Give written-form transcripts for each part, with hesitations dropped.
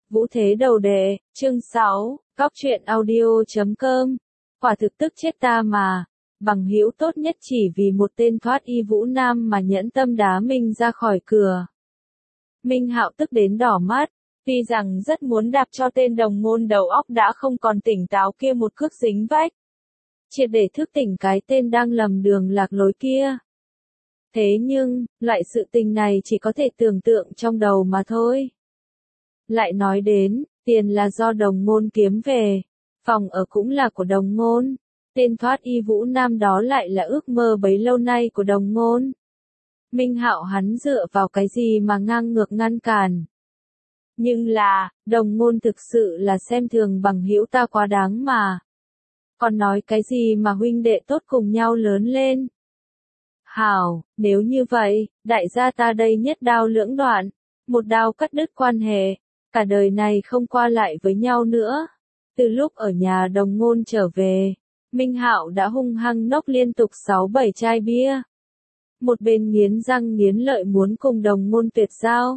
Vũ Thế Đầu Đề, chương 6, Góc truyện audio.com. Quả thực tức chết ta mà. Bằng hữu tốt nhất chỉ vì một tên thoát y Vũ Nam mà nhẫn tâm đá mình ra khỏi cửa. Minh Hạo tức đến đỏ mắt, tuy rằng rất muốn đạp cho tên đồng môn đầu óc đã không còn tỉnh táo kia một cước dính vách. Triệt để thức tỉnh cái tên đang lầm đường lạc lối kia. Thế nhưng, loại sự tình này chỉ có thể tưởng tượng trong đầu mà thôi. Lại nói đến, tiền là do đồng môn kiếm về, phòng ở cũng là của đồng môn, tên thoát y Vũ Nam đó lại là ước mơ bấy lâu nay của đồng môn. Minh Hạo hắn dựa vào cái gì mà ngang ngược ngăn cản. Nhưng là, đồng môn thực sự là xem thường bằng hữu ta quá đáng mà. Còn nói cái gì mà huynh đệ tốt cùng nhau lớn lên. Hảo, nếu như vậy, đại gia ta đây nhất đao lưỡng đoạn, một đao cắt đứt quan hệ, cả đời này không qua lại với nhau nữa. Từ lúc ở nhà đồng môn trở về, Minh Hạo đã hung hăng nốc liên tục 6-7 chai bia. Một bên nghiến răng nghiến lợi muốn cùng đồng môn tuyệt giao.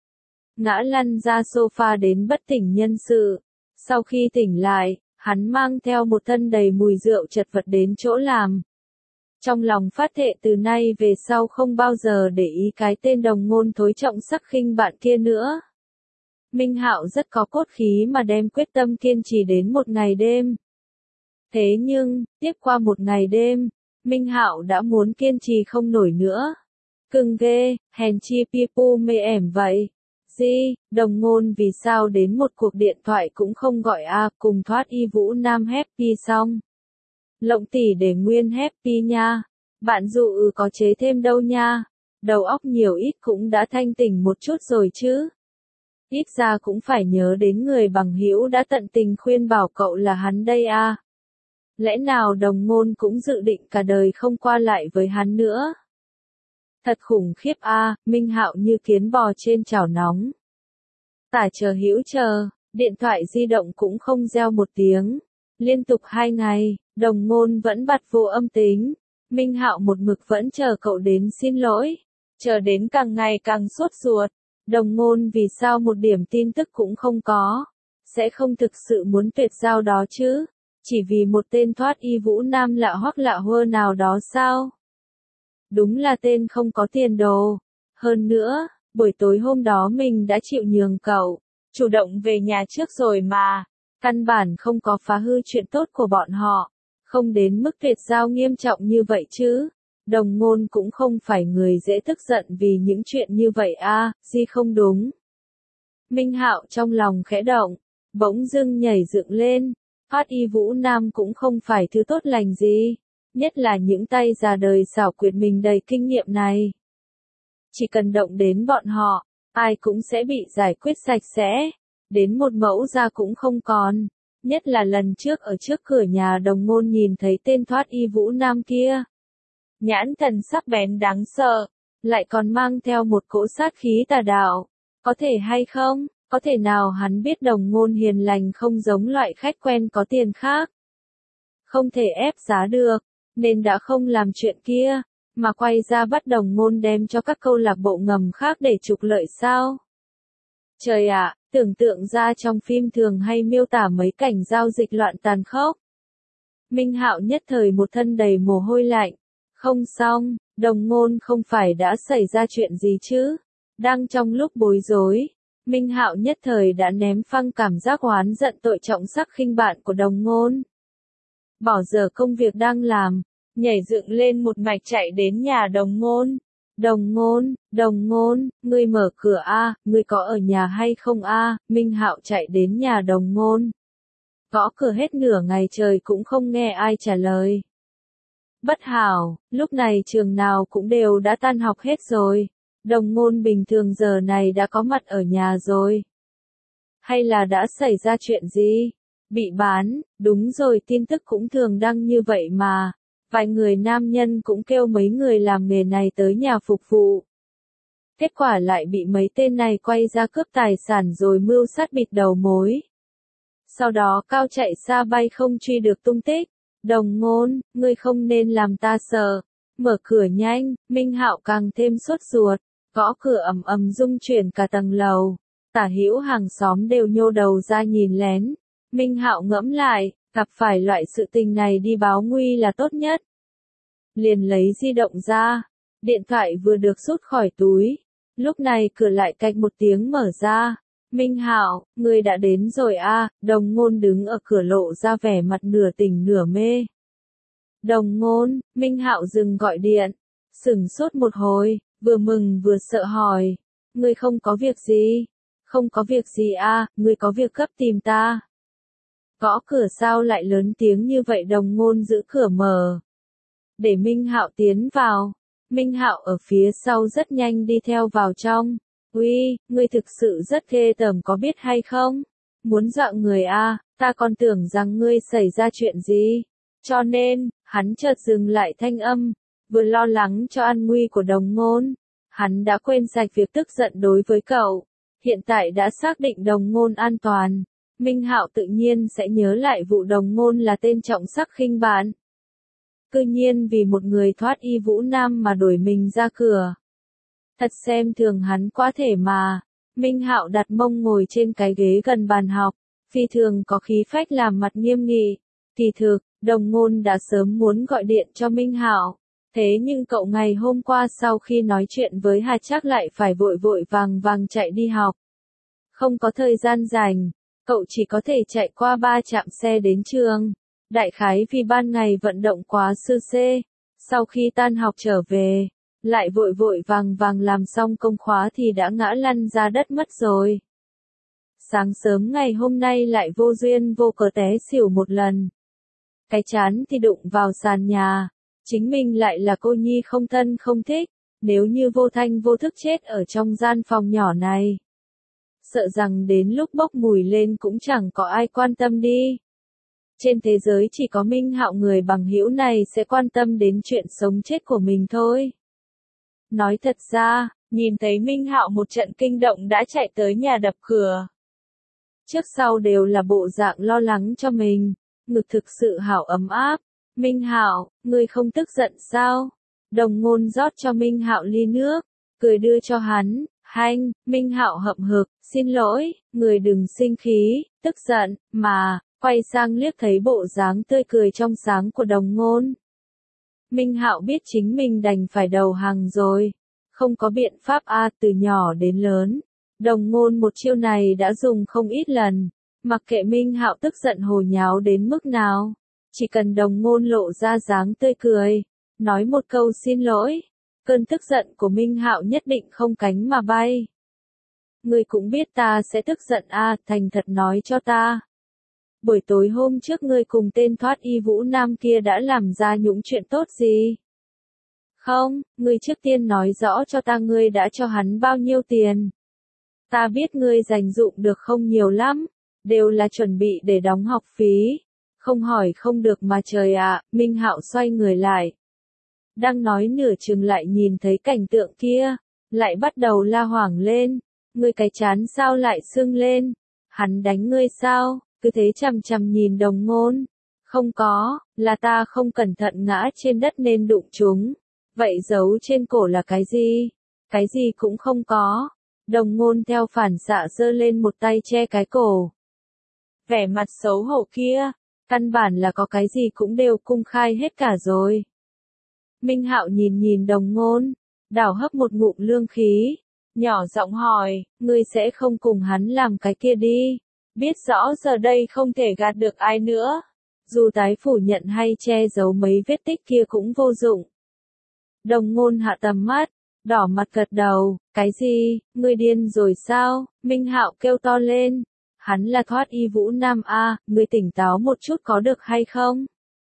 Ngã lăn ra sofa đến bất tỉnh nhân sự. Sau khi tỉnh lại, hắn mang theo một thân đầy mùi rượu chật vật đến chỗ làm. Trong lòng phát thệ từ nay về sau không bao giờ để ý cái tên đồng môn thối trọng sắc khinh bạn kia nữa. Minh Hạo rất có cốt khí mà đem quyết tâm kiên trì đến một ngày đêm. Thế nhưng, tiếp qua một ngày đêm, Minh Hạo đã muốn kiên trì không nổi nữa. Cưng ghê, hèn chi pipu mê ẻm vậy. Di, đồng môn vì sao đến một cuộc điện thoại cũng không gọi cùng thoát y Vũ Nam happy xong. Lộng tỷ để nguyên happy nha. Bạn dụ có chế thêm đâu nha. Đầu óc nhiều ít cũng đã thanh tỉnh một chút rồi chứ. Ít ra cũng phải nhớ đến người bằng hữu đã tận tình khuyên bảo cậu là hắn đây à. Lẽ nào đồng môn cũng dự định cả đời không qua lại với hắn nữa. Thật khủng khiếp à, Minh Hạo như kiến bò trên chảo nóng. Tả chờ hữu chờ, điện thoại di động cũng không reo một tiếng. Liên tục 2 ngày, đồng môn vẫn bật vô âm tính. Minh Hạo một mực vẫn chờ cậu đến xin lỗi. Chờ đến càng ngày càng sốt ruột. Đồng môn vì sao một điểm tin tức cũng không có. Sẽ không thực sự muốn tuyệt giao đó chứ. Chỉ vì một tên thoát y Vũ Nam lạ hoắc lạ hơ nào đó sao? Đúng là tên không có tiền đồ. Hơn nữa, buổi tối hôm đó mình đã chịu nhường cậu. Chủ động về nhà trước rồi mà. Căn bản không có phá hư chuyện tốt của bọn họ. Không đến mức tuyệt giao nghiêm trọng như vậy chứ. Đồng môn cũng không phải người dễ tức giận vì những chuyện như vậy à, gì không đúng. Minh Hạo trong lòng khẽ động, bỗng dưng nhảy dựng lên. Thoát y Vũ Nam cũng không phải thứ tốt lành gì. Nhất là những tay già đời xảo quyệt mình đầy kinh nghiệm này. Chỉ cần động đến bọn họ, ai cũng sẽ bị giải quyết sạch sẽ. Đến một mẫu da cũng không còn. Nhất là lần trước ở trước cửa nhà đồng môn nhìn thấy tên thoát y Vũ Nam kia. Nhãn thần sắc bén đáng sợ, lại còn mang theo một cỗ sát khí tà đạo. Có thể hay không, có thể nào hắn biết đồng môn hiền lành không giống loại khách quen có tiền khác. Không thể ép giá được, nên đã không làm chuyện kia, mà quay ra bắt đồng môn đem cho các câu lạc bộ ngầm khác để trục lợi sao. Trời ạ, tưởng tượng ra trong phim thường hay miêu tả mấy cảnh giao dịch loạn tàn khốc. Minh Hạo nhất thời một thân đầy mồ hôi lạnh. Không xong, đồng môn không phải đã xảy ra chuyện gì chứ? Đang trong lúc bối rối, Minh Hạo nhất thời đã ném phăng cảm giác oán giận tội trọng sắc khinh bạn của đồng môn. Bỏ dở công việc đang làm, nhảy dựng lên một mạch chạy đến nhà đồng môn. Đồng môn, ngươi mở cửa a, ngươi có ở nhà hay không a? Minh Hạo chạy đến nhà đồng môn. Gõ cửa hết nửa ngày trời cũng không nghe ai trả lời. Bất hảo, lúc này trường nào cũng đều đã tan học hết rồi. Đồng môn bình thường giờ này đã có mặt ở nhà rồi. Hay là đã xảy ra chuyện gì? Bị bán, đúng rồi, tin tức cũng thường đăng như vậy mà. Vài người nam nhân cũng kêu mấy người làm nghề này tới nhà phục vụ. Kết quả lại bị mấy tên này quay ra cướp tài sản rồi mưu sát bịt đầu mối. Sau đó cao chạy xa bay không truy được tung tích. Đồng môn, ngươi không nên làm ta sợ. Mở cửa nhanh, Minh Hạo càng thêm sốt ruột. Gõ cửa ầm ầm rung chuyển cả tầng lầu. Tả hữu hàng xóm đều nhô đầu ra nhìn lén. Minh Hạo ngẫm lại, gặp phải loại sự tình này đi báo nguy là tốt nhất. Liền lấy di động ra, điện thoại vừa được rút khỏi túi. Lúc này cửa lại cạch một tiếng mở ra. Minh Hạo, ngươi đã đến rồi à? Đồng Ngôn đứng ở cửa lộ ra vẻ mặt nửa tỉnh nửa mê. Đồng Ngôn, Minh Hạo dừng gọi điện, sửng sốt một hồi, vừa mừng vừa sợ hỏi, ngươi không có việc gì? Không có việc gì à, ngươi có việc gấp tìm ta. Gõ cửa sao lại lớn tiếng như vậy? Đồng Ngôn giữ cửa mở, để Minh Hạo tiến vào. Minh Hạo ở phía sau rất nhanh đi theo vào trong. Uy, ngươi thực sự rất ghê tởm có biết hay không? Muốn dọa người à, ta còn tưởng rằng ngươi xảy ra chuyện gì. Cho nên, hắn chợt dừng lại thanh âm, vừa lo lắng cho an nguy của Đồng Ngôn. Hắn đã quên sạch việc tức giận đối với cậu. Hiện tại đã xác định Đồng Ngôn an toàn. Minh Hạo tự nhiên sẽ nhớ lại vụ Đồng Ngôn là tên trọng sắc khinh bạn. Cư nhiên vì một người thoát y Vũ Nam mà đuổi mình ra cửa. Thật xem thường hắn quá thể mà. Minh Hạo đặt mông ngồi trên cái ghế gần bàn học, phi thường có khí phách làm mặt nghiêm nghị. Kỳ thực, Đồng Ngôn đã sớm muốn gọi điện cho Minh Hạo, thế nhưng cậu ngày hôm qua sau khi nói chuyện với Hà Trác lại phải vội vội vàng vàng chạy đi học. Không có thời gian rảnh, cậu chỉ có thể chạy qua 3 trạm xe đến trường. Đại khái vì ban ngày vận động quá sư xê, sau khi tan học trở về, lại vội vội vàng vàng làm xong công khóa thì đã ngã lăn ra đất mất rồi. Sáng sớm ngày hôm nay lại vô duyên vô cớ té xỉu một lần. Cái chán thì đụng vào sàn nhà, chính mình lại là cô nhi không thân không thích, nếu như vô thanh vô thức chết ở trong gian phòng nhỏ này. Sợ rằng đến lúc bốc mùi lên cũng chẳng có ai quan tâm đi. Trên thế giới chỉ có Minh Hạo người bằng hữu này sẽ quan tâm đến chuyện sống chết của mình thôi. Nói thật ra, nhìn thấy Minh Hạo một trận kinh động đã chạy tới nhà đập cửa. Trước sau đều là bộ dạng lo lắng cho mình, ngực thực sự hảo ấm áp. Minh Hạo, ngươi không tức giận sao? Đồng Ngôn rót cho Minh Hạo ly nước, cười đưa cho hắn. Hanh, Minh Hạo hậm hực, xin lỗi, người đừng sinh khí, tức giận, mà, quay sang liếc thấy bộ dáng tươi cười trong sáng của Đồng Ngôn. Minh Hạo biết chính mình đành phải đầu hàng rồi, không có biện pháp từ nhỏ đến lớn. Đồng Ngôn một chiêu này đã dùng không ít lần, mặc kệ Minh Hạo tức giận hồ nháo đến mức nào, chỉ cần Đồng Ngôn lộ ra dáng tươi cười, nói một câu xin lỗi, cơn tức giận của Minh Hạo nhất định không cánh mà bay. Ngươi cũng biết ta sẽ tức giận thành thật nói cho ta. Buổi tối hôm trước ngươi cùng tên thoát y Vũ Nam kia đã làm ra những chuyện tốt gì? Không, ngươi trước tiên nói rõ cho ta ngươi đã cho hắn bao nhiêu tiền. Ta biết ngươi dành dụm được không nhiều lắm, đều là chuẩn bị để đóng học phí. Không hỏi không được mà trời ạ. Minh Hạo xoay người lại. Đang nói nửa chừng lại nhìn thấy cảnh tượng kia, lại bắt đầu la hoảng lên. Ngươi cái chán sao lại sưng lên? Hắn đánh ngươi sao? Cứ thế chằm chằm nhìn Đồng Ngôn. Không có, là ta không cẩn thận ngã trên đất nên đụng chúng. Vậy giấu trên cổ là cái gì? Cái gì cũng không có. Đồng Ngôn theo phản xạ giơ lên một tay che cái cổ. Vẻ mặt xấu hổ kia, căn bản là có cái gì cũng đều công khai hết cả rồi. Minh Hạo nhìn nhìn Đồng Ngôn, đảo hấp một ngụm lương khí, nhỏ giọng hỏi, ngươi sẽ không cùng hắn làm cái kia đi? Biết rõ giờ đây không thể gạt được ai nữa. Dù tái phủ nhận hay che giấu mấy vết tích kia cũng vô dụng. Đồng Ngôn hạ tầm mắt, đỏ mặt gật đầu, cái gì, ngươi điên rồi sao? Minh Hạo kêu to lên. Hắn là thoát y Vũ Nam ngươi tỉnh táo một chút có được hay không?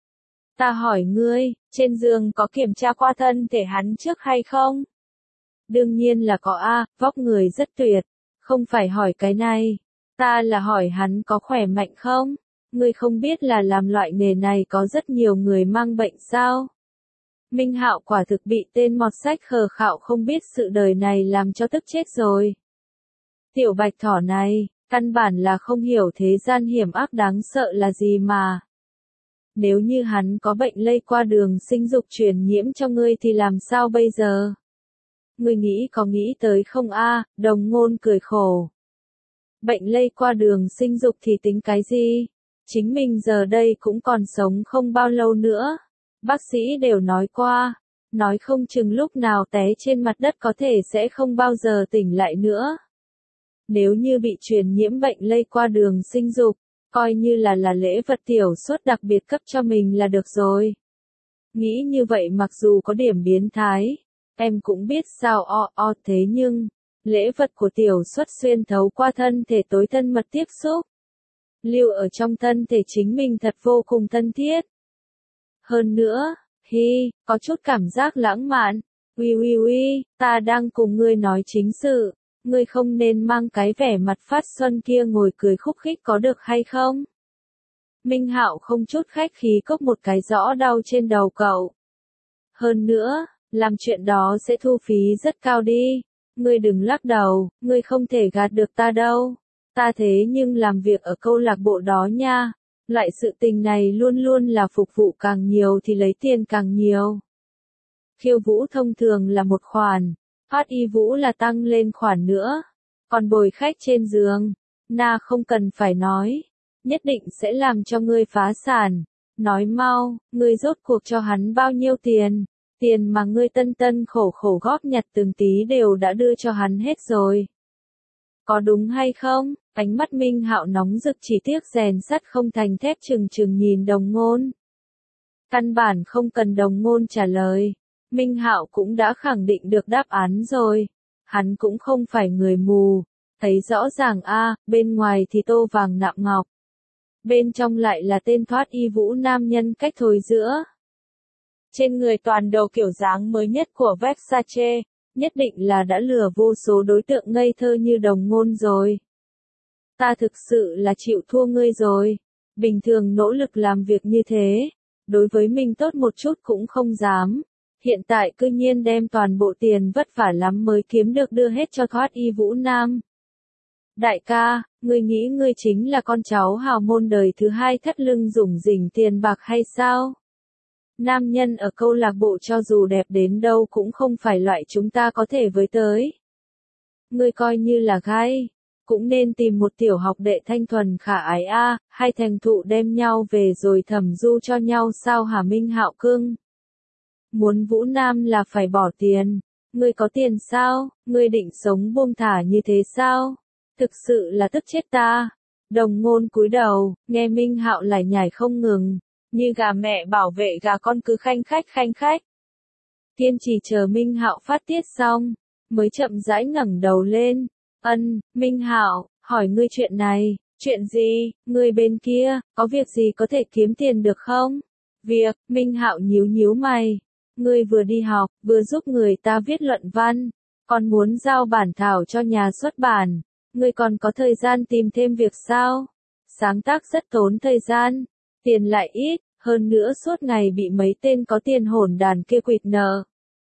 Ta hỏi ngươi, trên giường có kiểm tra qua thân thể hắn trước hay không? Đương nhiên là có vóc người rất tuyệt, không phải hỏi cái này. Ta là hỏi hắn có khỏe mạnh không? Ngươi không biết là làm loại nghề này có rất nhiều người mang bệnh sao? Minh Hạo quả thực bị tên mọt sách khờ khạo không biết sự đời này làm cho tức chết rồi. Tiểu bạch thỏ này, căn bản là không hiểu thế gian hiểm ác đáng sợ là gì mà. Nếu như hắn có bệnh lây qua đường sinh dục truyền nhiễm cho ngươi thì làm sao bây giờ? Ngươi nghĩ có nghĩ tới không Đồng Ngôn cười khổ. Bệnh lây qua đường sinh dục thì tính cái gì? Chính mình giờ đây cũng còn sống không bao lâu nữa. Bác sĩ đều nói qua, nói không chừng lúc nào té trên mặt đất có thể sẽ không bao giờ tỉnh lại nữa. Nếu như bị truyền nhiễm bệnh lây qua đường sinh dục, coi như là lễ vật tiểu suất đặc biệt cấp cho mình là được rồi. Nghĩ như vậy mặc dù có điểm biến thái, em cũng biết sao thế nhưng, lễ vật của tiểu suất xuyên thấu qua thân thể tối thân mật tiếp xúc. Lưu ở trong thân thể chính mình thật vô cùng thân thiết. Hơn nữa, có chút cảm giác lãng mạn. Uy, ta đang cùng ngươi nói chính sự, ngươi không nên mang cái vẻ mặt phát xuân kia ngồi cười khúc khích có được hay không? Minh Hạo không chút khách khí cốc một cái rõ đau trên đầu cậu. Hơn nữa, làm chuyện đó sẽ thu phí rất cao đi. Ngươi đừng lắc đầu, ngươi không thể gạt được ta đâu. Ta thế nhưng làm việc ở câu lạc bộ đó nha. Loại sự tình này luôn luôn là phục vụ càng nhiều thì lấy tiền càng nhiều. Khiêu vũ thông thường là một khoản, thoát y vũ là tăng lên khoản nữa. Còn bồi khách trên giường, na không cần phải nói, nhất định sẽ làm cho ngươi phá sản. Nói mau, ngươi rốt cuộc cho hắn bao nhiêu tiền? Tiền mà ngươi tân tân khổ khổ góp nhặt từng tí đều đã đưa cho hắn hết rồi. Có đúng hay không? Ánh mắt Minh Hạo nóng rực chỉ tiếc rèn sắt không thành thép trừng nhìn Đồng Ngôn. Căn bản không cần Đồng Ngôn trả lời. Minh Hạo cũng đã khẳng định được đáp án rồi. Hắn cũng không phải người mù. Thấy rõ ràng bên ngoài thì tô vàng nạm ngọc. Bên trong lại là tên thoát y vũ nam nhân cách thối giữa. Trên người toàn đồ kiểu dáng mới nhất của Versace, nhất định là đã lừa vô số đối tượng ngây thơ như Đồng Ngôn rồi. Ta thực sự là chịu thua ngươi rồi. Bình thường nỗ lực làm việc như thế, đối với mình tốt một chút cũng không dám. Hiện tại cư nhiên đem toàn bộ tiền vất vả lắm mới kiếm được đưa hết cho thoát y vũ nam. Đại ca, ngươi nghĩ ngươi chính là con cháu hào môn đời thứ hai thắt lưng rủng rỉnh tiền bạc hay sao? Nam nhân ở câu lạc bộ cho dù đẹp đến đâu cũng không phải loại chúng ta có thể với tới. Ngươi coi như là gái, cũng nên tìm một tiểu học đệ thanh thuần khả ái hay thành thụ đem nhau về rồi thẩm du cho nhau sao hả Minh Hạo cưng? Muốn vũ nam là phải bỏ tiền, ngươi có tiền sao, ngươi định sống buông thả như thế sao? Thực sự là tức chết ta. Đồng Ngôn cúi đầu, nghe Minh Hạo lải nhải không ngừng, như gà mẹ bảo vệ gà con cứ khanh khách. Kiên trì chờ Minh Hạo phát tiết xong, mới chậm rãi ngẩng đầu lên. Minh Hạo, hỏi ngươi chuyện này. Chuyện gì? Ngươi bên kia, có việc gì có thể kiếm tiền được không? Việc, Minh Hạo nhíu mày. Ngươi vừa đi học, vừa giúp người ta viết luận văn, còn muốn giao bản thảo cho nhà xuất bản. Ngươi còn có thời gian tìm thêm việc sao? Sáng tác rất tốn thời gian, tiền lại ít, hơn nữa suốt ngày bị mấy tên có tiền hỗn đàn kia quỵt nợ.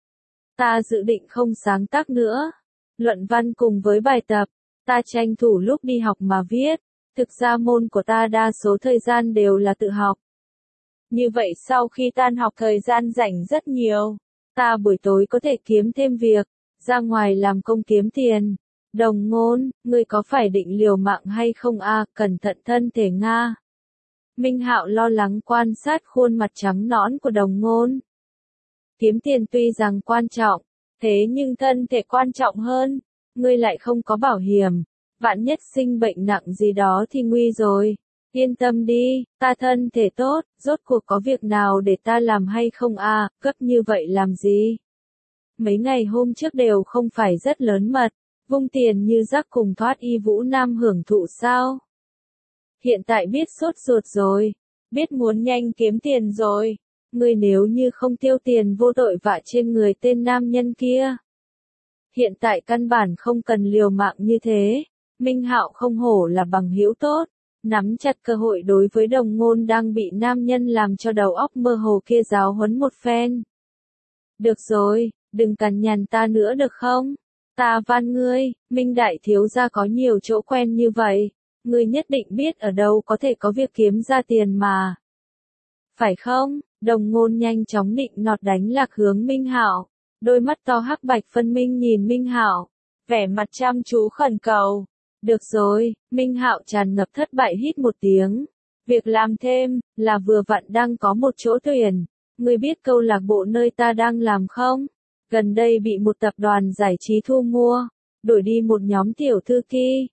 Ta dự định không sáng tác nữa. Luận văn cùng với bài tập, ta tranh thủ lúc đi học mà viết. Thực ra môn của ta đa số thời gian đều là tự học. Như vậy sau khi tan học thời gian rảnh rất nhiều. Ta buổi tối có thể kiếm thêm việc, ra ngoài làm công kiếm tiền. Đồng Ngôn, ngươi có phải định liều mạng hay không cẩn thận thân thể Nga. Minh Hạo lo lắng quan sát khuôn mặt trắng nõn của Đồng Ngôn. Kiếm tiền tuy rằng quan trọng, thế nhưng thân thể quan trọng hơn. Ngươi lại không có bảo hiểm, vạn nhất sinh bệnh nặng gì đó thì nguy rồi. Yên tâm đi, ta thân thể tốt, rốt cuộc có việc nào để ta làm hay không gấp như vậy làm gì? Mấy ngày hôm trước đều không phải rất lớn mật, vung tiền như rác cùng thoát y vũ nam hưởng thụ sao? Hiện tại biết sốt ruột rồi, biết muốn nhanh kiếm tiền rồi. Ngươi nếu như không tiêu tiền vô tội vạ trên người tên nam nhân kia. Hiện tại căn bản không cần liều mạng như thế. Minh Hạo không hổ là bằng hữu tốt, nắm chặt cơ hội đối với Đồng Ngôn đang bị nam nhân làm cho đầu óc mơ hồ kia giáo huấn một phen. Được rồi, đừng cằn nhằn ta nữa được không? Ta van ngươi, Minh đại thiếu gia có nhiều chỗ quen như vậy, ngươi nhất định biết ở đâu có thể có việc kiếm ra tiền mà. Phải không? Đồng Ngôn nhanh chóng định nọt đánh lạc hướng Minh Hạo, đôi mắt to hắc bạch phân minh nhìn Minh Hạo, vẻ mặt chăm chú khẩn cầu. Được rồi, Minh Hạo tràn ngập thất bại hít một tiếng. Việc làm thêm, là vừa vặn đang có một chỗ tuyển. Ngươi biết câu lạc bộ nơi ta đang làm không? Gần đây bị một tập đoàn giải trí thu mua, đổi đi một nhóm tiểu thư kỳ,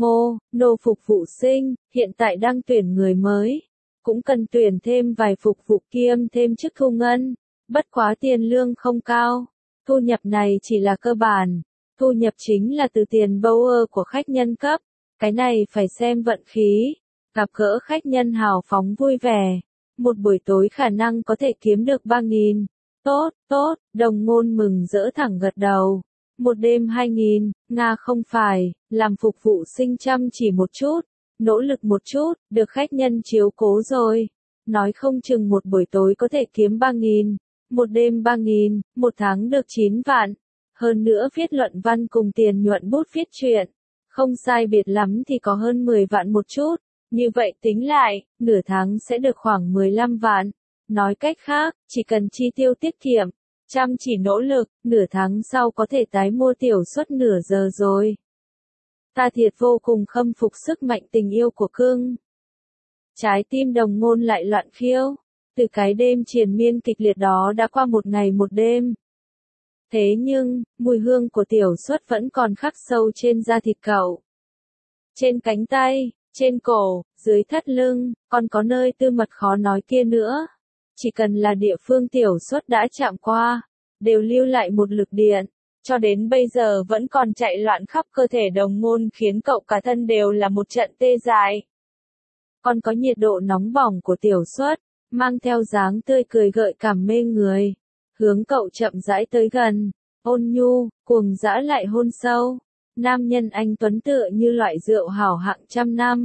nô phục vụ sinh, hiện tại đang tuyển người mới. Cũng cần tuyển thêm vài phục vụ kiêm thêm chức thu ngân. Bất quá tiền lương không cao. Thu nhập này chỉ là cơ bản. Thu nhập chính là từ tiền bower của khách nhân cấp. Cái này phải xem vận khí. Gặp gỡ khách nhân hào phóng vui vẻ. Một buổi tối khả năng có thể kiếm được 3.000. Tốt, tốt, Đồng Ngôn mừng rỡ thẳng gật đầu. Một đêm 2.000, Nga không phải, làm phục vụ sinh chăm chỉ một chút, nỗ lực một chút, được khách nhân chiếu cố rồi. Nói không chừng một buổi tối có thể kiếm 3.000, một đêm 3.000, một tháng được 9 vạn. Hơn nữa viết luận văn cùng tiền nhuận bút viết truyện. Không sai biệt lắm thì có hơn 10 vạn một chút. Như vậy tính lại, nửa tháng sẽ được khoảng 15 vạn. Nói cách khác, chỉ cần chi tiêu tiết kiệm, chăm chỉ nỗ lực, nửa tháng sau có thể tái mua tiểu suất nửa giờ rồi. Ta thiệt vô cùng khâm phục sức mạnh tình yêu của cưng. Trái tim Đồng Ngôn lại loạn khiêu. Từ cái đêm triền miên kịch liệt đó đã qua một ngày một đêm. Thế nhưng, mùi hương của tiểu suất vẫn còn khắc sâu trên da thịt cậu. Trên cánh tay, trên cổ, dưới thắt lưng, còn có nơi tư mật khó nói kia nữa. Chỉ cần là địa phương tiểu suất đã chạm qua, đều lưu lại một lực điện, cho đến bây giờ vẫn còn chạy loạn khắp cơ thể Đồng Ngôn khiến cậu cả thân đều là một trận tê dại. Còn có nhiệt độ nóng bỏng của tiểu suất, mang theo dáng tươi cười gợi cảm mê người, hướng cậu chậm rãi tới gần, ôn nhu, cuồng dã lại hôn sâu. Nam nhân anh tuấn tựa như loại rượu hảo hạng trăm năm.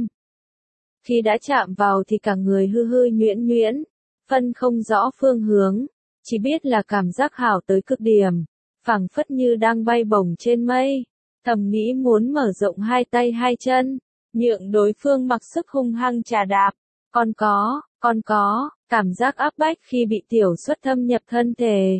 Khi đã chạm vào thì cả người hư hư nhuyễn nhuyễn, phân không rõ phương hướng, chỉ biết là cảm giác hảo tới cực điểm, phảng phất như đang bay bổng trên mây, thầm nghĩ muốn mở rộng hai tay hai chân, nhượng đối phương mặc sức hung hăng chà đạp. Còn có, cảm giác áp bách khi bị tiểu suất thâm nhập thân thể.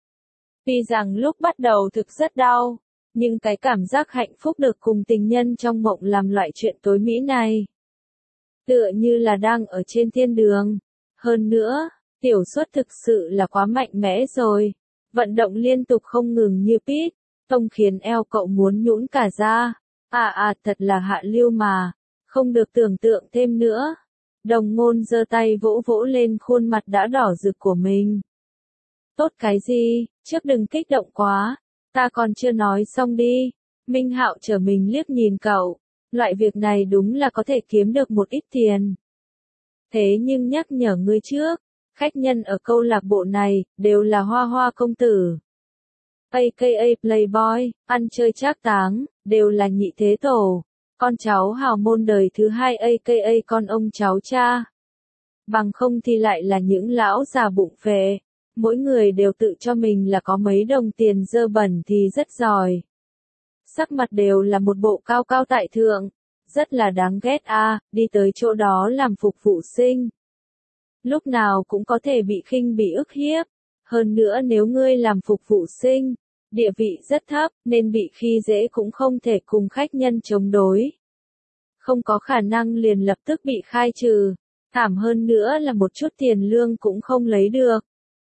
Tuy rằng lúc bắt đầu thực rất đau, nhưng cái cảm giác hạnh phúc được cùng tình nhân trong mộng làm loại chuyện tối mỹ này. Tựa như là đang ở trên thiên đường. Hơn nữa, tiểu suất thực sự là quá mạnh mẽ rồi. Vận động liên tục không ngừng như pít, tông khiến eo cậu muốn nhũn cả ra. Thật là hạ lưu mà. Không được tưởng tượng thêm nữa. Đồng Ngôn giơ tay vỗ vỗ lên khuôn mặt đã đỏ rực của mình. Tốt cái gì, trước đừng kích động quá. Ta còn chưa nói xong đi. Minh Hạo trở mình liếc nhìn cậu. Loại việc này đúng là có thể kiếm được một ít tiền. Thế nhưng nhắc nhở ngươi trước, khách nhân ở câu lạc bộ này, đều là hoa hoa công tử. AKA Playboy, ăn chơi trác táng, đều là nhị thế tổ. Con cháu hào môn đời thứ hai AKA con ông cháu cha. Bằng không thì lại là những lão già bụng phệ. Mỗi người đều tự cho mình là có mấy đồng tiền dơ bẩn thì rất giỏi. Sắc mặt đều là một bộ cao cao tại thượng. Rất là đáng ghét đi tới chỗ đó làm phục vụ sinh. Lúc nào cũng có thể bị khinh bị ức hiếp. Hơn nữa nếu ngươi làm phục vụ sinh, địa vị rất thấp nên bị khi dễ cũng không thể cùng khách nhân chống đối. Không có khả năng liền lập tức bị khai trừ. Thảm hơn nữa là một chút tiền lương cũng không lấy được.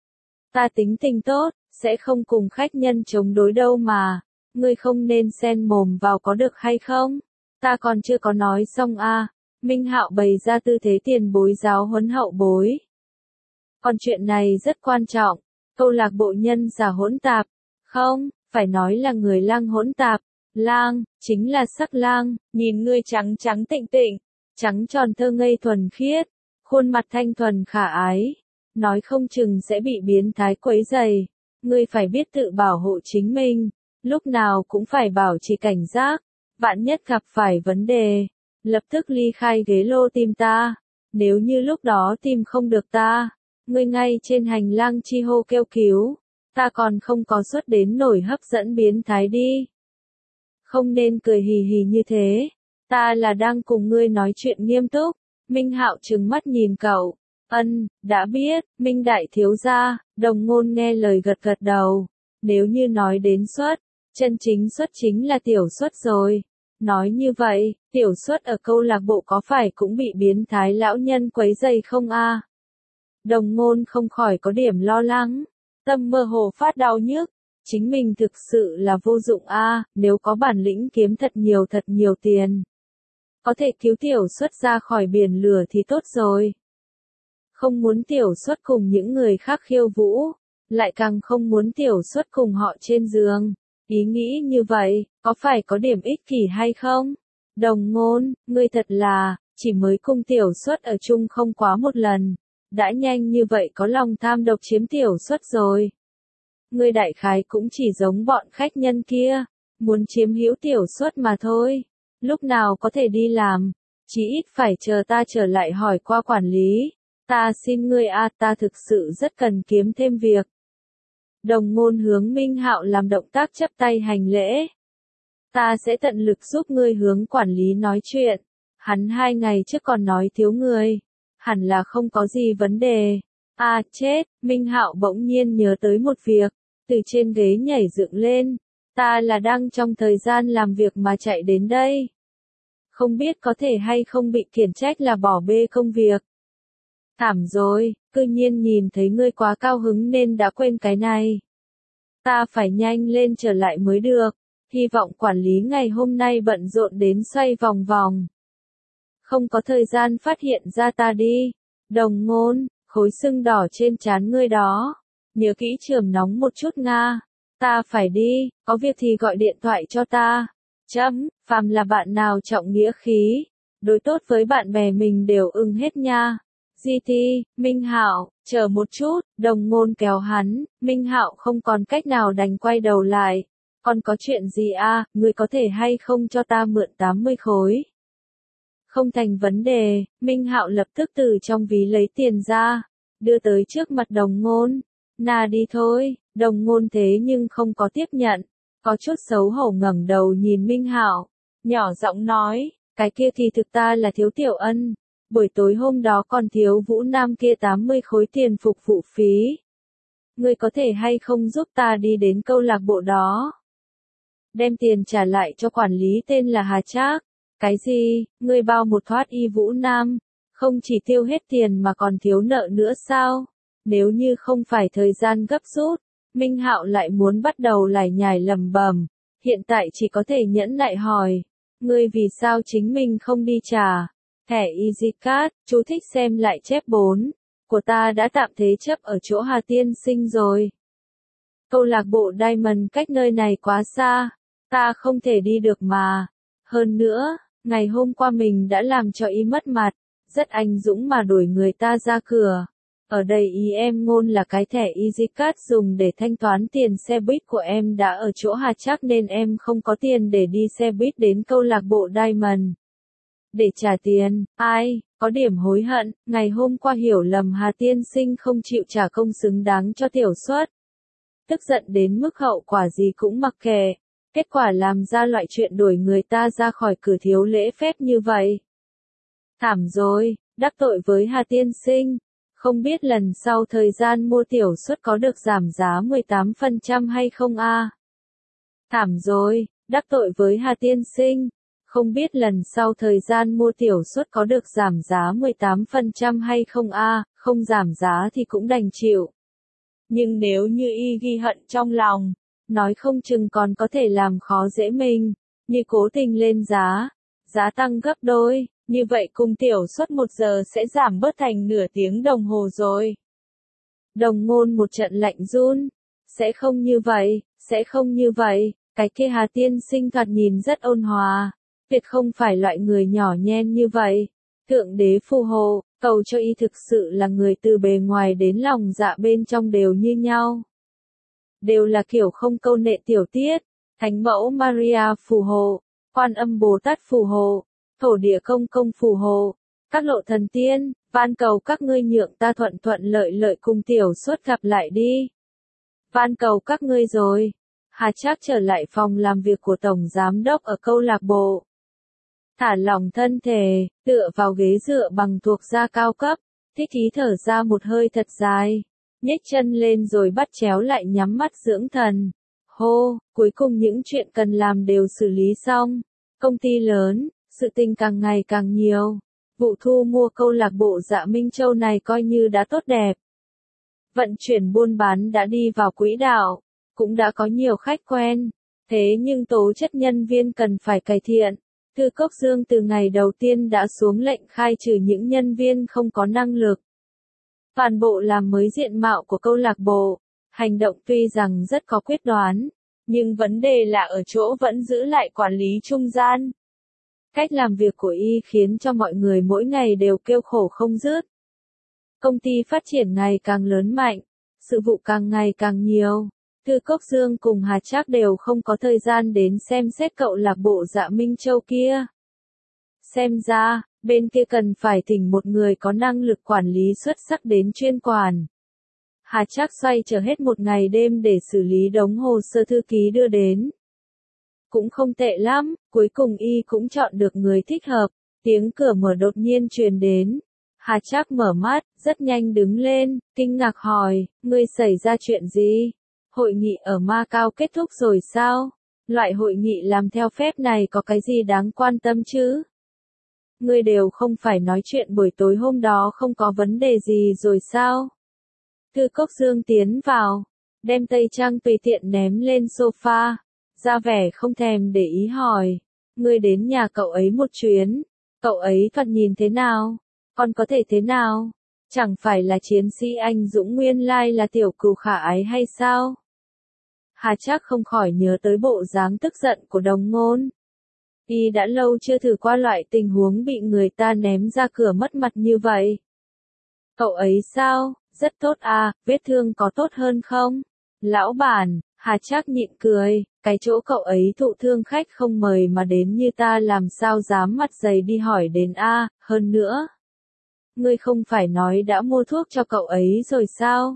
Ta tính tình tốt, sẽ không cùng khách nhân chống đối đâu mà. Ngươi không nên xen mồm vào có được hay không? Ta còn chưa có nói xong Minh Hạo bày ra tư thế tiền bối giáo huấn hậu bối. Còn chuyện này rất quan trọng. Câu lạc bộ nhân giả hỗn tạp. Không, phải nói là người lang hỗn tạp. Lang, chính là sắc lang, nhìn ngươi trắng trắng tịnh tịnh, trắng tròn thơ ngây thuần khiết, khuôn mặt thanh thuần khả ái. Nói không chừng sẽ bị biến thái quấy rầy. Ngươi phải biết tự bảo hộ chính mình. Lúc nào cũng phải bảo trì cảnh giác. Vạn nhất gặp phải vấn đề, lập tức ly khai ghế lô tìm ta. Nếu như lúc đó tìm không được ta, ngươi ngay trên hành lang chi hô kêu cứu. Ta còn không có suất đến nổi hấp dẫn biến thái đi. Không nên cười hì hì như thế. Ta là đang cùng ngươi nói chuyện nghiêm túc. Minh Hạo trừng mắt nhìn cậu. Đã biết, Minh đại thiếu gia. Đồng Ngôn nghe lời gật gật đầu. Nếu như nói đến suất, chân chính suất chính là tiểu suất rồi. Nói như vậy, tiểu suất ở câu lạc bộ có phải cũng bị biến thái lão nhân quấy rầy không a? Đồng Ngôn không khỏi có điểm lo lắng, tâm mơ hồ phát đau nhức, chính mình thực sự là vô dụng a, nếu có bản lĩnh kiếm thật nhiều tiền, có thể cứu tiểu suất ra khỏi biển lửa thì tốt rồi. Không muốn tiểu suất cùng những người khác khiêu vũ, lại càng không muốn tiểu suất cùng họ trên giường. Ý nghĩ như vậy, có phải có điểm ích kỷ hay không? Đồng Ngôn, ngươi thật là, chỉ mới cùng tiểu suất ở chung không quá một lần, đã nhanh như vậy có lòng tham độc chiếm tiểu suất rồi. Ngươi đại khái cũng chỉ giống bọn khách nhân kia, muốn chiếm hữu tiểu suất mà thôi. Lúc nào có thể đi làm, chí ít phải chờ ta trở lại hỏi qua quản lý. Ta xin ngươi a, ta thực sự rất cần kiếm thêm việc. Đồng Ngôn hướng Minh Hạo làm động tác chắp tay hành lễ. Ta sẽ tận lực giúp ngươi hướng quản lý nói chuyện. Hắn 2 ngày trước còn nói thiếu người, hẳn là không có gì vấn đề. À chết, Minh Hạo bỗng nhiên nhớ tới một việc, từ trên ghế nhảy dựng lên. Ta là đang trong thời gian làm việc mà chạy đến đây. Không biết có thể hay không bị khiển trách là bỏ bê công việc. Thảm rồi, cư nhiên nhìn thấy ngươi quá cao hứng nên đã quên cái này. Ta phải nhanh lên trở lại mới được, hy vọng quản lý ngày hôm nay bận rộn đến xoay vòng vòng. Không có thời gian phát hiện ra ta đi. Đồng Ngôn, khối sưng đỏ trên trán ngươi đó. Nhớ kỹ chườm nóng một chút Nga. Ta phải đi, có việc thì gọi điện thoại cho ta. Phàm là bạn nào trọng nghĩa khí, đối tốt với bạn bè mình đều ưng hết nha. GT, Minh Hạo, chờ một chút, Đồng Ngôn kéo hắn, Minh Hạo không còn cách nào đành quay đầu lại. Còn có chuyện gì a, ngươi có thể hay không cho ta mượn 80 khối? Không thành vấn đề, Minh Hạo lập tức từ trong ví lấy tiền ra, đưa tới trước mặt Đồng Ngôn. Nà đi thôi, Đồng Ngôn thế nhưng không có tiếp nhận, có chút xấu hổ ngẩng đầu nhìn Minh Hạo, nhỏ giọng nói, cái kia thì thực ta là thiếu tiểu ân. Buổi tối hôm đó còn thiếu Vũ Nam kia 80 khối tiền phục vụ phí. Ngươi có thể hay không giúp ta đi đến câu lạc bộ đó? Đem tiền trả lại cho quản lý tên là Hà Trác. Cái gì, ngươi bao một thoát y Vũ Nam, không chỉ tiêu hết tiền mà còn thiếu nợ nữa sao? Nếu như không phải thời gian gấp rút, Minh Hạo lại muốn bắt đầu lải nhải lẩm bẩm, hiện tại chỉ có thể nhẫn nại hỏi, ngươi vì sao chính mình không đi trả? Thẻ EasyCard, chú thích xem lại chép 4, của ta đã tạm thế chấp ở chỗ Hà Tiên Sinh rồi. Câu lạc bộ Diamond cách nơi này quá xa, ta không thể đi được mà. Hơn nữa, ngày hôm qua mình đã làm cho y mất mặt, rất anh dũng mà đuổi người ta ra cửa. Ở đây ý em ngôn là cái thẻ EasyCard dùng để thanh toán tiền xe buýt của em đã ở chỗ Hà Trác nên em không có tiền để đi xe buýt đến câu lạc bộ Diamond. Để trả tiền, ai, có điểm hối hận, ngày hôm qua hiểu lầm Hà Tiên Sinh không chịu trả công xứng đáng cho tiểu suất. Tức giận đến mức hậu quả gì cũng mặc kệ, kết quả làm ra loại chuyện đuổi người ta ra khỏi cửa thiếu lễ phép như vậy. Thảm rồi, đắc tội với Hà Tiên Sinh, không biết lần sau thời gian mua tiểu suất có được giảm giá 18% hay không a? Thảm rồi, đắc tội với Hà Tiên Sinh. Không biết lần sau thời gian mua tiểu suất có được giảm giá 18% hay không a, không giảm giá thì cũng đành chịu. Nhưng nếu như y ghi hận trong lòng, nói không chừng còn có thể làm khó dễ mình, như cố tình lên giá, giá tăng gấp đôi, như vậy cùng tiểu suất 1 giờ sẽ giảm bớt thành nửa tiếng đồng hồ rồi. Đồng Ngôn một trận lạnh run, sẽ không như vậy, sẽ không như vậy, cái kia Hà Tiên Sinh thoạt nhìn rất ôn hòa. Tuyệt không phải loại người nhỏ nhen như vậy. Thượng đế phù hộ, cầu cho y thực sự là người từ bề ngoài đến lòng dạ bên trong đều như nhau. Đều là kiểu không câu nệ tiểu tiết. Thánh mẫu Maria phù hộ, Quan Âm Bồ Tát phù hộ, Thổ Địa Công Công phù hộ, các lộ thần tiên, van cầu các ngươi nhượng ta thuận thuận lợi lợi cùng tiểu suất gặp lại đi. Van cầu các ngươi rồi. Hà Trác trở lại phòng làm việc của Tổng Giám đốc ở câu lạc bộ. Thả lỏng thân thể, tựa vào ghế dựa bằng thuộc da cao cấp, thích ý thở ra một hơi thật dài, nhếch chân lên rồi bắt chéo lại nhắm mắt dưỡng thần. Hô, cuối cùng những chuyện cần làm đều xử lý xong, Công ty lớn, sự tình càng ngày càng nhiều. Vụ thu mua câu lạc bộ Dạ Minh Châu này coi như đã tốt đẹp. Vận chuyển buôn bán đã đi vào quỹ đạo, cũng đã có nhiều khách quen. Thế nhưng tố chất nhân viên cần phải cải thiện. Thư Cốc Dương từ ngày đầu tiên đã xuống lệnh khai trừ những nhân viên không có năng lực. Toàn bộ làm mới diện mạo của câu lạc bộ. Hành động tuy rằng rất có quyết đoán, nhưng vấn đề là ở chỗ vẫn giữ lại quản lý trung gian. Cách làm việc của y khiến cho mọi người mỗi ngày đều kêu khổ không dứt. Công ty phát triển ngày càng lớn mạnh, sự vụ càng ngày càng nhiều. Thư Cốc Dương cùng Hà Trác đều không có thời gian đến xem xét cậu lạc bộ Dạ Minh Châu kia. Xem ra, bên kia cần phải thỉnh một người có năng lực quản lý xuất sắc đến chuyên quản. Hà Trác xoay chờ hết một ngày đêm để xử lý đống hồ sơ thư ký đưa đến. Cũng không tệ lắm, cuối cùng y cũng chọn được người thích hợp. Tiếng cửa mở đột nhiên truyền đến. Hà Trác mở mắt, rất nhanh đứng lên, kinh ngạc hỏi, ngươi xảy ra chuyện gì? Hội nghị ở Macau kết thúc rồi sao? Loại hội nghị làm theo phép này có cái gì đáng quan tâm chứ? Ngươi đều không phải nói chuyện buổi tối hôm đó không có vấn đề gì rồi sao? Thư Cốc Dương tiến vào, đem tây trang tùy tiện ném lên sofa, ra vẻ không thèm để ý hỏi, ngươi đến nhà cậu ấy một chuyến, cậu ấy thoạt nhìn thế nào? Còn có thể thế nào? Chẳng phải là chiến sĩ anh dũng nguyên lai là tiểu cừu khả ái hay sao? Hà Trác không khỏi nhớ tới bộ dáng tức giận của Đồng Ngôn. Y đã lâu chưa thử qua loại tình huống bị người ta ném ra cửa mất mặt như vậy. Cậu ấy sao? Rất tốt à, vết thương có tốt hơn không? Lão bản, Hà Trác nhịn cười, cái chỗ cậu ấy thụ thương khách không mời mà đến như ta làm sao dám mặt dày đi hỏi đến a, hơn nữa. Ngươi không phải nói đã mua thuốc cho cậu ấy rồi sao?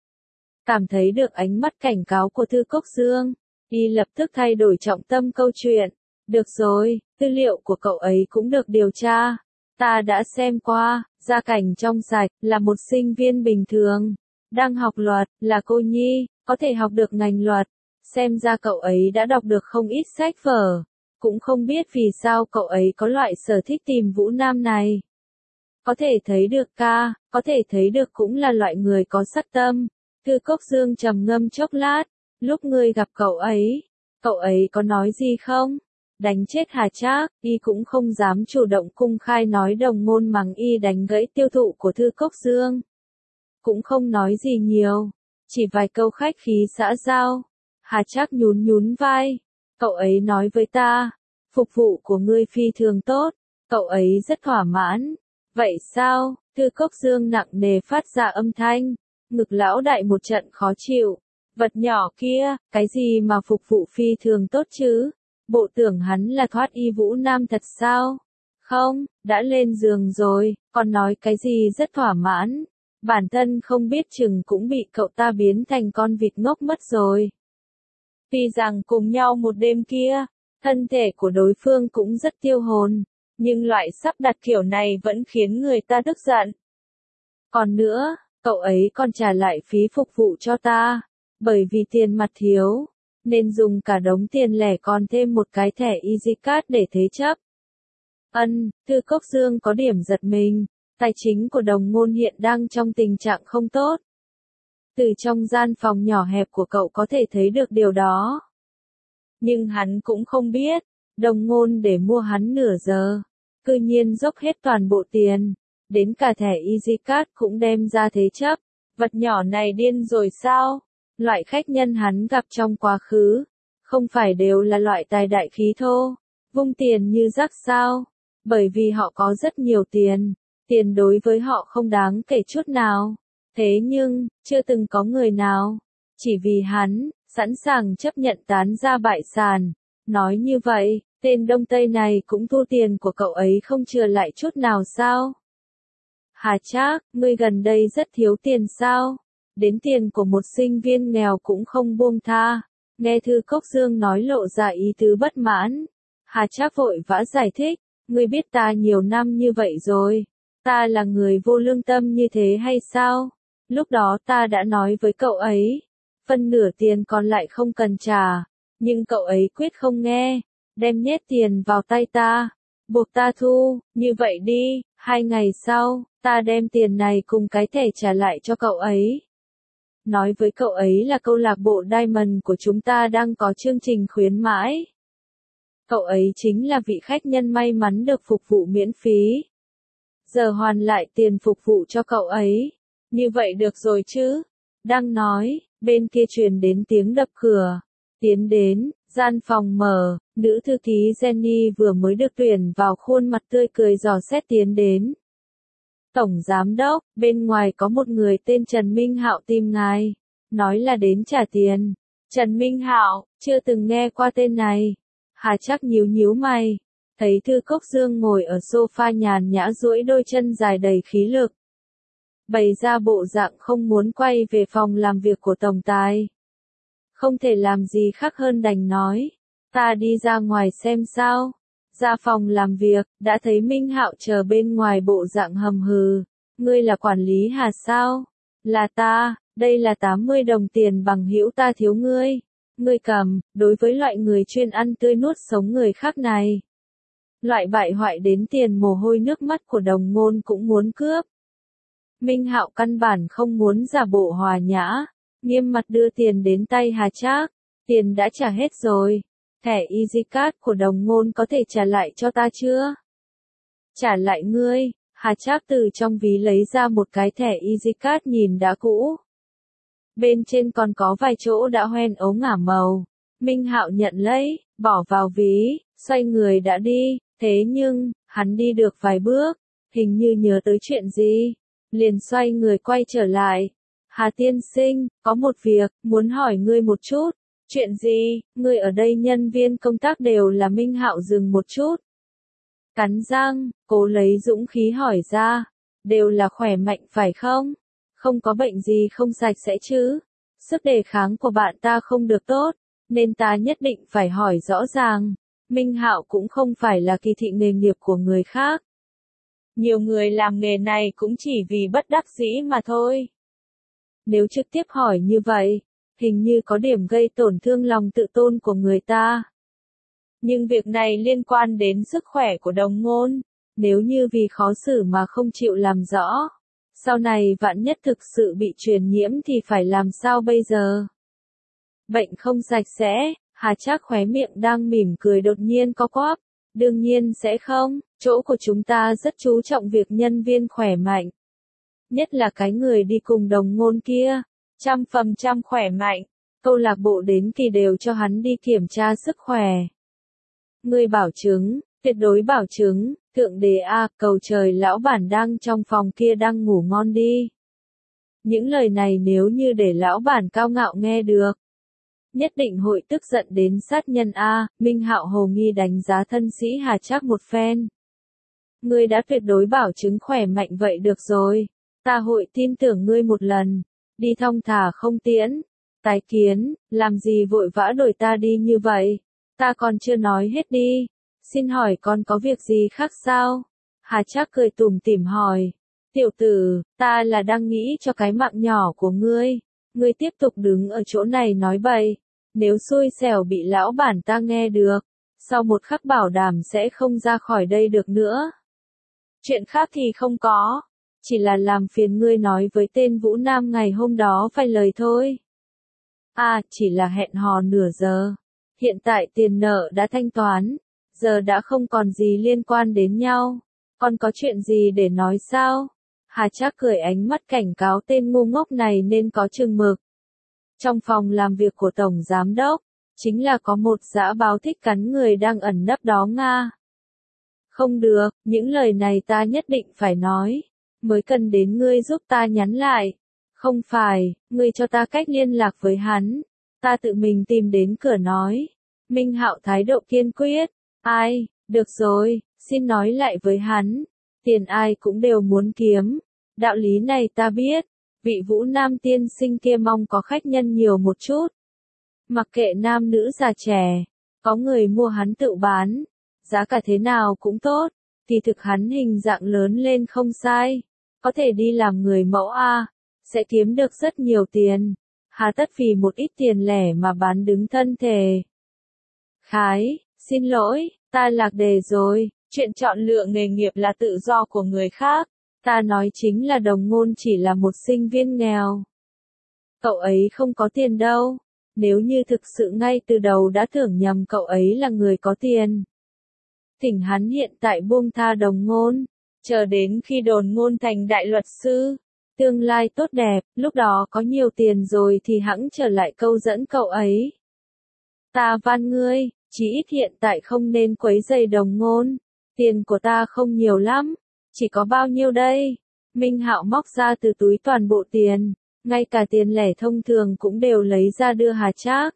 Cảm thấy được ánh mắt cảnh cáo của Thư Cốc Dương, y lập tức thay đổi trọng tâm câu chuyện. Được rồi, tư liệu của cậu ấy cũng được điều tra. Ta đã xem qua, gia cảnh trong sạch, là một sinh viên bình thường. Đang học luật, là cô nhi, có thể học được ngành luật. Xem ra cậu ấy đã đọc được không ít sách vở. Cũng không biết vì sao cậu ấy có loại sở thích tìm Vũ Nam này. Có thể thấy được có thể thấy được cũng là loại người có sắc tâm. Thư Cốc Dương trầm ngâm chốc lát, lúc ngươi gặp cậu ấy có nói gì không? Đánh chết Hà Trác, y cũng không dám chủ động công khai nói Đồng Ngôn mắng y đánh gãy tiêu thụ của Thư Cốc Dương. Cũng không nói gì nhiều, chỉ vài câu khách khí xã giao. Hà Trác nhún nhún vai, cậu ấy nói với ta, phục vụ của ngươi phi thường tốt, cậu ấy rất thỏa mãn. Vậy sao? Thư Cốc Dương nặng nề phát ra âm thanh, ngực lão đại một trận khó chịu. Vật nhỏ kia, cái gì mà phục vụ phi thường tốt chứ? Bộ tưởng hắn là thoát y Vũ Nam thật sao? Không, đã lên giường rồi, còn nói cái gì rất thỏa mãn. Bản thân không biết chừng cũng bị cậu ta biến thành con vịt ngốc mất rồi. Tuy rằng cùng nhau một đêm kia, thân thể của đối phương cũng rất tiêu hồn, nhưng loại sắp đặt kiểu này vẫn khiến người ta tức giận. Còn nữa, cậu ấy còn trả lại phí phục vụ cho ta, bởi vì tiền mặt thiếu, nên dùng cả đống tiền lẻ còn thêm một cái thẻ EasyCard để thế chấp. Thư Cốc Dương có điểm giật mình, tài chính của Đồng Ngôn hiện đang trong tình trạng không tốt. Từ trong gian phòng nhỏ hẹp của cậu có thể thấy được điều đó. Nhưng hắn cũng không biết, Đồng Ngôn để mua hắn nửa giờ, cư nhiên dốc hết toàn bộ tiền, đến cả thẻ EasyCard cũng đem ra thế chấp. Vật nhỏ này điên rồi sao? Loại khách nhân hắn gặp trong quá khứ, không phải đều là loại tài đại khí thô, vung tiền như rác sao? Bởi vì họ có rất nhiều tiền, tiền đối với họ không đáng kể chút nào. Thế nhưng, chưa từng có người nào, chỉ vì hắn, sẵn sàng chấp nhận tán ra bại sản. Nói như vậy, tên Đông Tây này cũng thu tiền của cậu ấy không chừa lại chút nào sao? Hà Trác, ngươi gần đây rất thiếu tiền sao? Đến tiền của một sinh viên nghèo cũng không buông tha. Nghe Thư Cốc Dương nói lộ ra ý tứ bất mãn. Hà Trác vội vã giải thích, ngươi biết ta nhiều năm như vậy rồi. Ta là người vô lương tâm như thế hay sao? Lúc đó ta đã nói với cậu ấy, phân nửa tiền còn lại không cần trả. Nhưng cậu ấy quyết không nghe. đem nhét tiền vào tay ta, buộc ta thu, như vậy đi, 2 ngày sau, ta đem tiền này cùng cái thẻ trả lại cho cậu ấy. Nói với cậu ấy là câu lạc bộ Diamond của chúng ta đang có chương trình khuyến mãi. Cậu ấy chính là vị khách nhân may mắn được phục vụ miễn phí. Giờ hoàn lại tiền phục vụ cho cậu ấy. Như vậy được rồi chứ? Đang nói, bên kia truyền đến tiếng đập cửa. Tiến đến, gian phòng mở, nữ thư ký Jenny vừa mới được tuyển vào, khuôn mặt tươi cười dò xét tiến đến. Tổng giám đốc, bên ngoài có một người tên Trần Minh Hạo tìm ngài, nói là đến trả tiền. Trần Minh Hạo, chưa từng nghe qua tên này. Hà Trác nhíu nhíu mày, thấy Thư Cốc Dương ngồi ở sofa nhàn nhã duỗi đôi chân dài đầy khí lực. Bày ra bộ dạng không muốn quay về phòng làm việc của tổng tài. Không thể làm gì khác hơn đành nói, ta đi ra ngoài xem sao. Ra phòng làm việc, đã thấy Minh Hạo chờ bên ngoài bộ dạng hầm hừ. Ngươi là quản lý Hà sao? Là ta, đây là 80 đồng tiền bằng hữu ta thiếu ngươi. Ngươi cầm, đối với loại người chuyên ăn tươi nuốt sống người khác này. Loại bại hoại đến tiền mồ hôi nước mắt của đồng ngôn cũng muốn cướp. Minh Hạo căn bản không muốn giả bộ hòa nhã, nghiêm mặt đưa tiền đến tay Hà Trác. Tiền đã trả hết rồi. Thẻ EasyCard của đồng ngôn có thể trả lại cho ta chưa? Trả lại ngươi. Hà Trác từ trong ví lấy ra một cái thẻ EasyCard nhìn đã cũ. Bên trên còn có vài chỗ đã hoen ấu ngả màu. Minh Hạo nhận lấy, bỏ vào ví, xoay người đã đi. Thế nhưng, hắn đi được vài bước, hình như nhớ tới chuyện gì, liền xoay người quay trở lại. Hà tiên sinh, có một việc, muốn hỏi ngươi một chút. Chuyện gì? Ngươi ở đây nhân viên công tác đều là. Minh Hạo dừng một chút. Cắn răng, cố lấy dũng khí hỏi ra. Đều là khỏe mạnh phải không? Không có bệnh gì không sạch sẽ chứ? Sức đề kháng của bạn ta không được tốt, nên ta nhất định phải hỏi rõ ràng. Minh Hạo cũng không phải là kỳ thị nghề nghiệp của người khác. Nhiều người làm nghề này cũng chỉ vì bất đắc dĩ mà thôi. Nếu trực tiếp hỏi như vậy, hình như có điểm gây tổn thương lòng tự tôn của người ta. Nhưng việc này liên quan đến sức khỏe của đồng ngôn, nếu như vì khó xử mà không chịu làm rõ, sau này vạn nhất thực sự bị truyền nhiễm thì phải làm sao bây giờ? Bệnh không sạch sẽ, Hà Trác khóe miệng đang mỉm cười đột nhiên co quắp. Đương nhiên sẽ không, chỗ của chúng ta rất chú trọng việc nhân viên khỏe mạnh. Nhất là cái người đi cùng đồng ngôn kia, 100% khỏe mạnh, câu lạc bộ đến kỳ đều cho hắn đi kiểm tra sức khỏe. Ngươi bảo chứng, tuyệt đối bảo chứng, thượng đế a, cầu trời lão bản đang trong phòng kia đang ngủ ngon đi. Những lời này nếu như để lão bản cao ngạo nghe được, nhất định hội tức giận đến sát nhân a. Minh Hạo hồ nghi đánh giá thân sĩ Hà Trác một phen. Ngươi đã tuyệt đối bảo chứng khỏe mạnh vậy được rồi, ta hội tin tưởng ngươi một lần, đi thong thả không tiễn. Tái kiến, làm gì vội vã đuổi ta đi như vậy? Ta còn chưa nói hết đi. Xin hỏi còn có việc gì khác sao? Hà Trác cười tủm tỉm hỏi. Tiểu tử, ta là đang nghĩ cho cái mạng nhỏ của ngươi. Ngươi tiếp tục đứng ở chỗ này nói bậy. Nếu xui xẻo bị lão bản ta nghe được, sau một khắc bảo đảm sẽ không ra khỏi đây được nữa. Chuyện khác thì không có, chỉ là làm phiền ngươi nói với tên Vũ Nam ngày hôm đó vài lời thôi. À, chỉ là hẹn hò nửa giờ. Hiện tại tiền nợ đã thanh toán, giờ đã không còn gì liên quan đến nhau. Còn có chuyện gì để nói sao? Hà Trác cười, ánh mắt cảnh cáo tên ngu ngốc này nên có chừng mực. Trong phòng làm việc của Tổng Giám Đốc, chính là có một dã báo thích cắn người đang ẩn nấp đó Nga. Không được, những lời này ta nhất định phải nói. Mới cần đến ngươi giúp ta nhắn lại. Không phải, ngươi cho ta cách liên lạc với hắn. Ta tự mình tìm đến cửa nói. Minh Hạo thái độ kiên quyết. Ai, được rồi, xin nói lại với hắn. Tiền ai cũng đều muốn kiếm. Đạo lý này ta biết. Vị Vũ Nam tiên sinh kia mong có khách nhân nhiều một chút. Mặc kệ nam nữ già trẻ, có người mua hắn tự bán. Giá cả thế nào cũng tốt. Thì thực hắn hình dạng lớn lên không sai. Có thể đi làm người mẫu A. Sẽ kiếm được rất nhiều tiền. Hà tất vì một ít tiền lẻ mà bán đứng thân thể. Khái, Xin lỗi, ta lạc đề rồi, chuyện chọn lựa nghề nghiệp là tự do của người khác. Ta nói chính là Đồng Ngôn chỉ là một sinh viên nghèo. Cậu ấy không có tiền đâu. Nếu như thực sự ngay từ đầu đã tưởng nhầm cậu ấy là người có tiền. Thỉnh hắn hiện tại buông tha Đồng Ngôn, chờ đến khi Đồn Ngôn thành đại luật sư, tương lai tốt đẹp, lúc đó có nhiều tiền rồi thì hẵng trở lại câu dẫn cậu ấy. Ta van ngươi, chí ít hiện tại không nên quấy rầy Đồng Ngôn. Tiền của ta không nhiều lắm, chỉ có bao nhiêu đây? Minh Hạo móc ra từ túi toàn bộ tiền, ngay cả tiền lẻ thông thường cũng đều lấy ra đưa Hà Trác.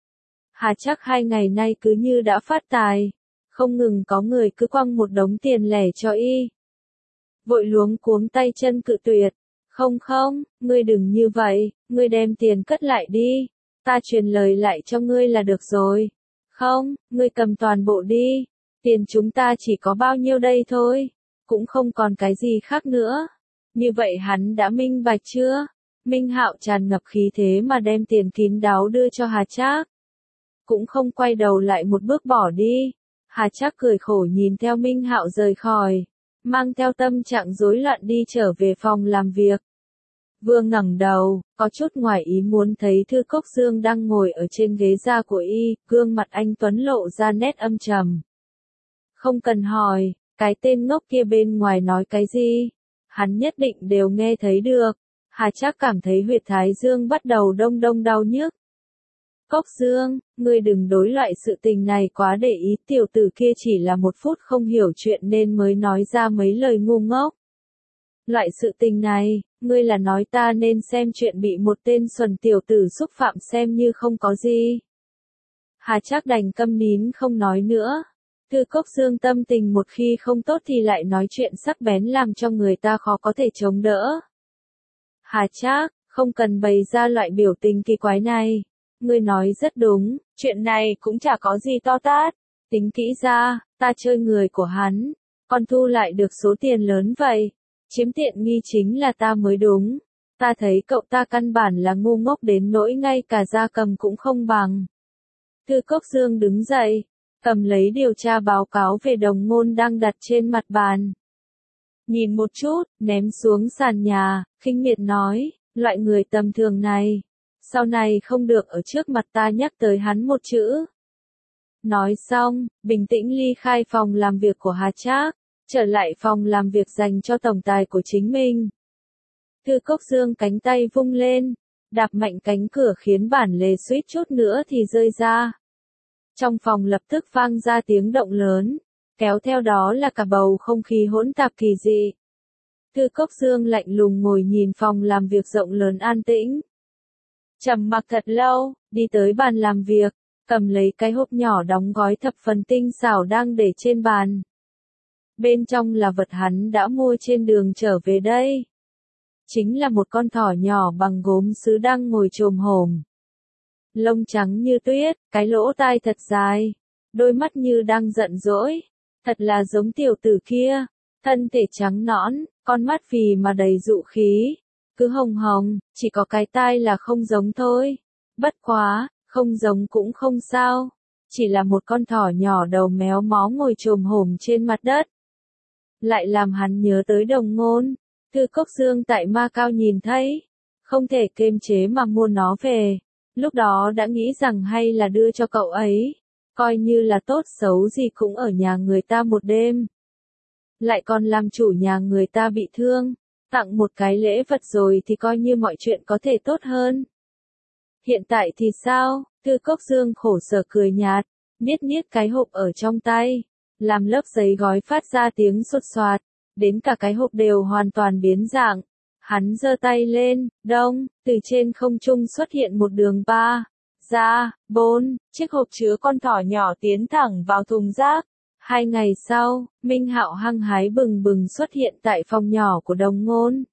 Hà Trác 2 ngày nay cứ như đã phát tài, không ngừng có người cứ quăng một đống tiền lẻ cho y. Vội luống cuống tay chân cự tuyệt. Không không, ngươi đừng như vậy, ngươi đem tiền cất lại đi, ta truyền lời lại cho ngươi là được rồi. Không, ngươi cầm toàn bộ đi, tiền chúng ta chỉ có bao nhiêu đây thôi, cũng không còn cái gì khác nữa. Như vậy hắn đã minh bạch chưa? Minh Hạo tràn ngập khí thế mà đem tiền kín đáo đưa cho Hà Trác. Cũng không quay đầu lại một bước bỏ đi. Hà Trác cười khổ nhìn theo Minh Hạo rời khỏi, mang theo tâm trạng rối loạn đi trở về phòng làm việc. Vừa ngẩng đầu, có chút ngoài ý muốn thấy Thư Cốc Dương đang ngồi ở trên ghế da của y, gương mặt anh tuấn lộ ra nét âm trầm. Không cần hỏi, cái tên ngốc kia bên ngoài nói cái gì, hắn nhất định đều nghe thấy được. Hà Trác cảm thấy huyệt thái dương bắt đầu đông đông đau nhức. Cốc Dương, ngươi đừng đối loại sự tình này quá để ý, tiểu tử kia chỉ là một phút không hiểu chuyện nên mới nói ra mấy lời ngu ngốc. Loại sự tình này, ngươi là nói ta nên xem chuyện bị một tên xuẩn tiểu tử xúc phạm xem như không có gì. Hà Trác đành câm nín không nói nữa. Thư Cốc Dương tâm tình một khi không tốt thì lại nói chuyện sắc bén làm cho người ta khó có thể chống đỡ. Hà Trác, không cần bày ra loại biểu tình kỳ quái này. Ngươi nói rất đúng, chuyện này cũng chả có gì to tát. Tính kỹ ra, ta chơi người của hắn, còn thu lại được số tiền lớn vậy. Chiếm tiện nghi chính là ta mới đúng. Ta thấy cậu ta căn bản là ngu ngốc đến nỗi ngay cả gia cầm cũng không bằng. Thư Cốc Dương đứng dậy, cầm lấy điều tra báo cáo về Đồng Ngôn đang đặt trên mặt bàn. Nhìn một chút, ném xuống sàn nhà, khinh miệt nói, loại người tầm thường này, sau này không được ở trước mặt ta nhắc tới hắn một chữ. Nói xong, bình tĩnh ly khai phòng làm việc của Hà Trác, trở lại phòng làm việc dành cho tổng tài của chính mình. Thư Cốc Dương cánh tay vung lên, đạp mạnh cánh cửa khiến bản lề suýt chút nữa thì rơi ra. Trong phòng lập tức vang ra tiếng động lớn, kéo theo đó là cả bầu không khí hỗn tạp kỳ dị. Thư Cốc Dương lạnh lùng ngồi nhìn phòng làm việc rộng lớn an tĩnh. Trầm mặc thật lâu, đi tới bàn làm việc, cầm lấy cái hộp nhỏ đóng gói thập phần tinh xảo đang để trên bàn. Bên trong là vật hắn đã mua trên đường trở về đây. Chính là một con thỏ nhỏ bằng gốm sứ đang ngồi chồm hổm. Lông trắng như tuyết, cái lỗ tai thật dài, đôi mắt như đang giận dỗi. Thật là giống tiểu tử kia, thân thể trắng nõn, con mắt phì mà đầy dụ khí. Cứ hồng hồng, chỉ có cái tai là không giống thôi. Bất quá, không giống cũng không sao. Chỉ là một con thỏ nhỏ đầu méo mó ngồi chồm hổm trên mặt đất. Lại làm hắn nhớ tới Đồng Ngôn. Thư Cốc Dương tại Macau nhìn thấy, không thể kiềm chế mà mua nó về. Lúc đó đã nghĩ rằng hay là đưa cho cậu ấy, coi như là tốt xấu gì cũng ở nhà người ta một đêm. Lại còn làm chủ nhà người ta bị thương, tặng một cái lễ vật rồi thì coi như mọi chuyện có thể tốt hơn. Hiện tại thì sao? Thư Cốc Dương khổ sở cười nhạt, niết cái hộp ở trong tay, làm lớp giấy gói phát ra tiếng xột xoạt, đến cả cái hộp đều hoàn toàn biến dạng. Hắn giơ tay lên, đông, từ trên không trung xuất hiện một đường 3, ra, 4, chiếc hộp chứa con thỏ nhỏ tiến thẳng vào thùng rác. 2 ngày sau, Minh Hạo hăng hái bừng bừng xuất hiện tại phòng nhỏ của Đồng Ngôn.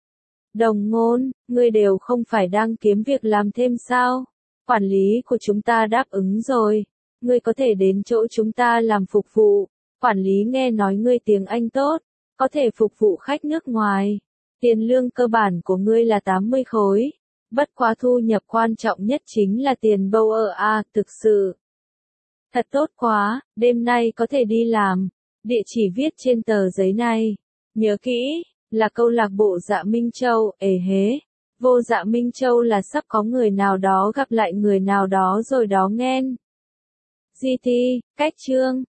Đồng Ngôn, ngươi đều không phải đang kiếm việc làm thêm sao? Quản lý của chúng ta đáp ứng rồi. Ngươi có thể đến chỗ chúng ta làm phục vụ. Quản lý nghe nói ngươi tiếng Anh tốt, có thể phục vụ khách nước ngoài. Tiền lương cơ bản của ngươi là 80 khối. Bất quá thu nhập quan trọng nhất chính là tiền bâu thực sự. Thật tốt quá, đêm nay có thể đi làm. Địa chỉ viết trên tờ giấy này. Nhớ kỹ, là câu lạc bộ Dạ Minh Châu, hế. Vô Dạ Minh Châu là sắp có người nào đó gặp lại người nào đó rồi đó nghen. GT, cách chương.